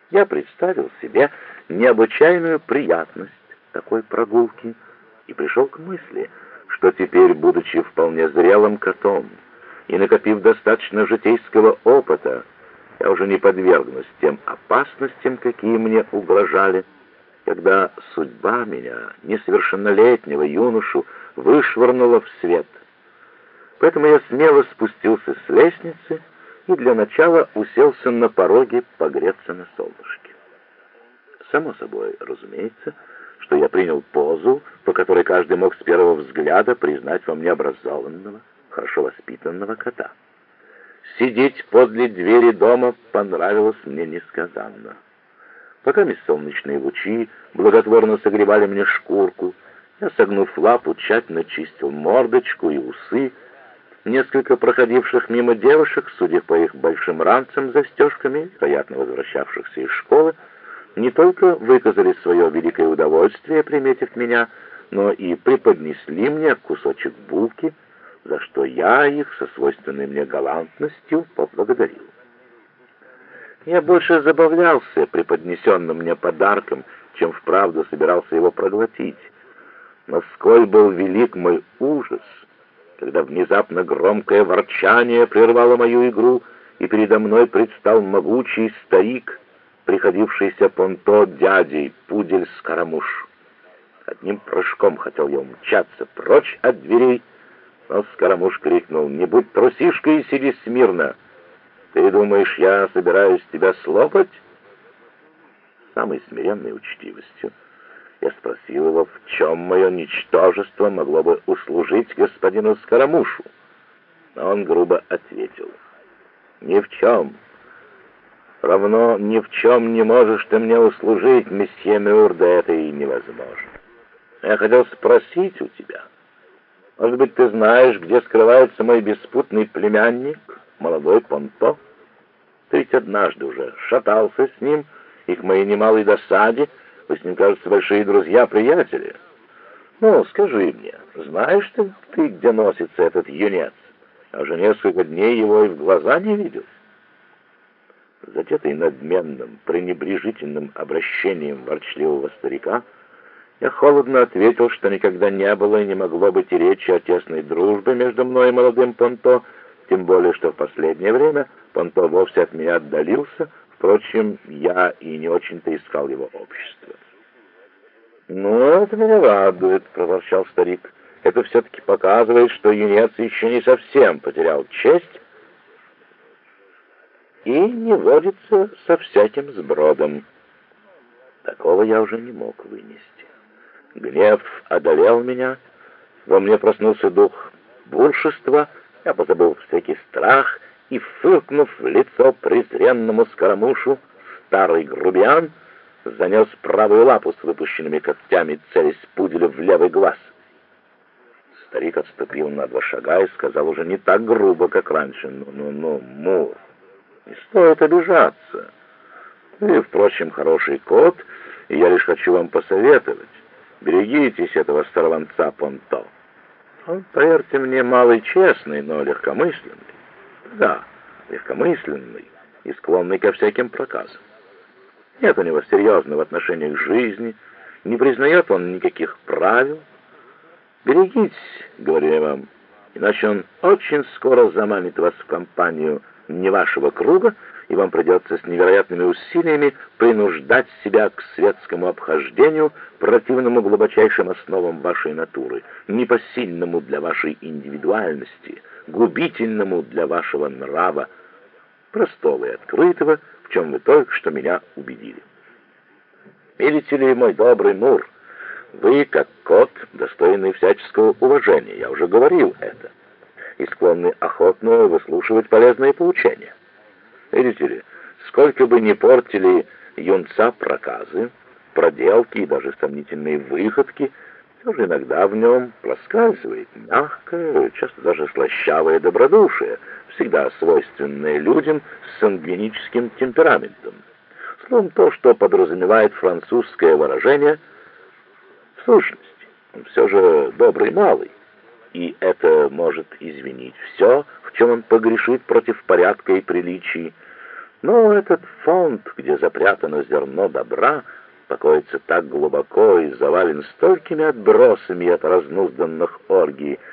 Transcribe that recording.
Я представил себе необычайную приятность такой прогулки и пришел к мысли, что теперь, будучи вполне зрелым котом и накопив достаточно житейского опыта, я уже не подвергнусь тем опасностям, какие мне угрожали, когда судьба меня, несовершеннолетнего юношу, вышвырнула в свет. Поэтому я смело спустился с лестницы и для начала уселся на пороге погреться на солнышке. Само собой, разумеется, что я принял позу, по которой каждый мог с первого взгляда признать во мне образованного, хорошо воспитанного кота. Сидеть подле двери дома понравилось мне несказанно. Пока солнечные лучи благотворно согревали мне шкурку, я, согнув лапу, тщательно чистил мордочку и усы. Несколько проходивших мимо девушек, судя по их большим ранцам с застежками, вероятно, возвращавшихся из школы, не только выказали свое великое удовольствие, приметив меня, но и преподнесли мне кусочек булки, за что я их со свойственной мне галантностью поблагодарил. Я больше забавлялся преподнесенным мне подарком, чем вправду собирался его проглотить. Но сколь был велик мой ужас, когда внезапно громкое ворчание прервало мою игру, и передо мной предстал могучий старик, приходившийся Понто дядей, пудель Скарамуш. Одним прыжком хотел я умчаться прочь от дверей, но Скарамуш крикнул: «Не будь трусишкой и сиди смирно! Ты думаешь, я собираюсь тебя слопать?» С самой смиренной учтивостью я спросил его, в чем мое ничтожество могло бы услужить господину Скарамушу. Но он грубо ответил: «Ни в чем. Равно ни в чем не можешь ты мне услужить, месье Мюр, да это и невозможно. Я хотел спросить у тебя, может быть, ты знаешь, где скрывается мой беспутный племянник, молодой Понто? Ты ведь однажды уже шатался с ним, и к моей немалой досаде вы с ним, кажется, большие друзья-приятели. Ну, скажи мне, знаешь ты, где носится этот юнец? Я уже несколько дней его и в глаза не видел». Задетый надменным, пренебрежительным обращением ворчливого старика, я холодно ответил, что никогда не было и не могло быть и речи о тесной дружбе между мной и молодым Понто, тем более, что в последнее время Понто вовсе от меня отдалился. Впрочем, я и не очень-то искал его общества. «Ну, это меня радует», — проворчал старик. «Это все-таки показывает, что юнец еще не совсем потерял честь и не водится со всяким сбродом». Такого я уже не мог вынести. Гнев одолел меня, во мне проснулся дух буршества, я позабыл всякий страх и, фыркнув в лицо презренному Скарамушу, старый грубиян занес правую лапу с выпущенными когтями, целясь пуделю в левый глаз. Старик отступил на 2 шага и сказал уже не так грубо, как раньше: «Ну, Мур, не стоит обижаться. Вы, впрочем, хороший кот, и я лишь хочу вам посоветовать. Берегитесь этого сорванца Понто. Он, поверьте мне, малый честный, но легкомысленный. Да, легкомысленный и склонный ко всяким проказам. Нет у него серьезного отношения к жизни, не признает он никаких правил. Берегитесь, говорю я вам, иначе он очень скоро заманит вас в компанию не вашего круга, и вам придется с невероятными усилиями принуждать себя к светскому обхождению, противному глубочайшим основам вашей натуры, непосильному для вашей индивидуальности, губительному для вашего нрава, простого и открытого, в чем вы только что меня убедили. Видите ли, мой добрый Мур, вы, как кот, достойный всяческого уважения, я уже говорил это, и склонны охотно выслушивать полезные поучения. Видите ли, сколько бы ни портили юнца проказы, проделки и даже сомнительные выходки, все же иногда в нем проскальзывает мягкое, часто даже слащавое добродушие, всегда свойственное людям с сангвиническим темпераментом. Словом, то, что подразумевает французское выражение «в сущности». Он все же добрый малый, и это может извинить все, в чем он погрешит против порядка и приличий. Но этот фонд, где запрятано зерно добра, покоится так глубоко и завален столькими отбросами от разнузданных оргий,